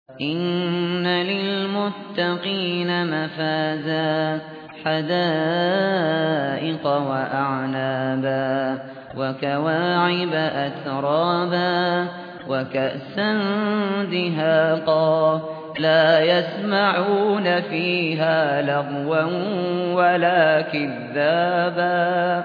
إِنَّ لِلْمُتَّقِينَ مَفَازًا حَدَائِقَ وَأَعْنَابًا وَكَوَاعِبَ أَتْرَابًا وَكَأْسًا دِهَاقًا لَّا يَسْمَعُونَ فِيهَا لَغْوًا وَلَا كِذَّابًا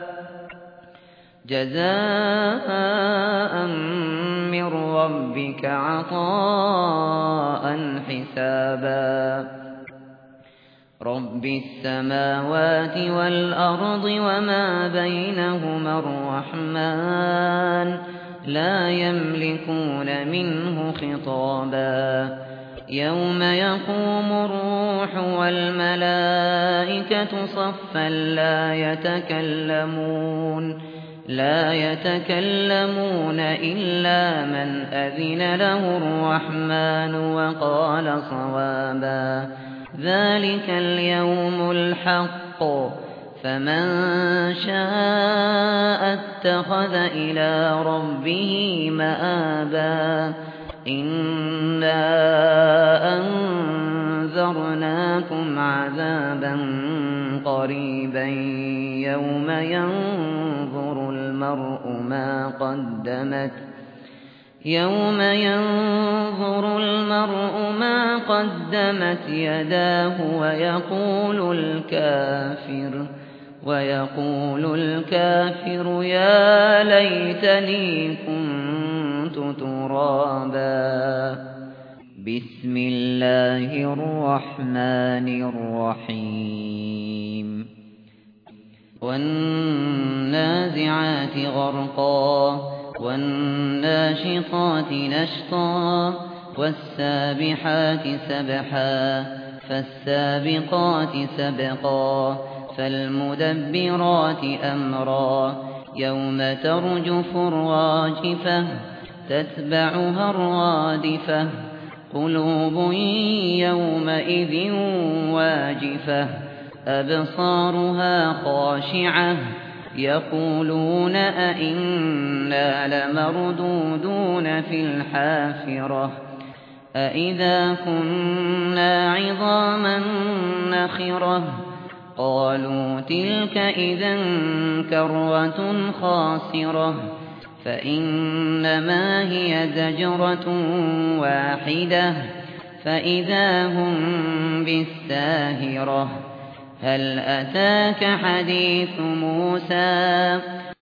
جَزَاءً مِّن رَّبِّكَ عَطَاءً حِسَابًا رَّبِّ السَّمَاوَاتِ وَالْأَرْضِ وَمَا بَيْنَهُمَا الرَّحْمَٰنُ لَا يَمْلِكُونَ مِنْهُ خِطَابًا يَوْمَ يَقُومُ الرُّوحُ وَالْمَلَائِكَةُ صَفًّا لا يتكلمون إلا من أذن له الرحمن وقال صوابا ذلك اليوم الحق فمن شاء اتخذ إلى ربه مآبا إنا أنذرناكم عذابا قريبا يوم ينظر المرء ما قدمت يداه ويقول الكافر يا ليتني كنت ترابا بسم الله الرحمن الرحيم والنازعات غرقا والناشطات نشطا والسابحات سبحا فالسابقات سبقا فالمدبرات أمرا يوم ترجف الراجفة تتبعها الرادفة قلوب يومئذ واجفة أبصارها خاشعة يقولون أئنا لمردودون في الحافرة أئذا كنا عظاما نخرة قالوا تلك إذا كرة خاسرة فإنما هي زجرة واحدة فإذا هم بالساهرة هل أتاك حديث موسى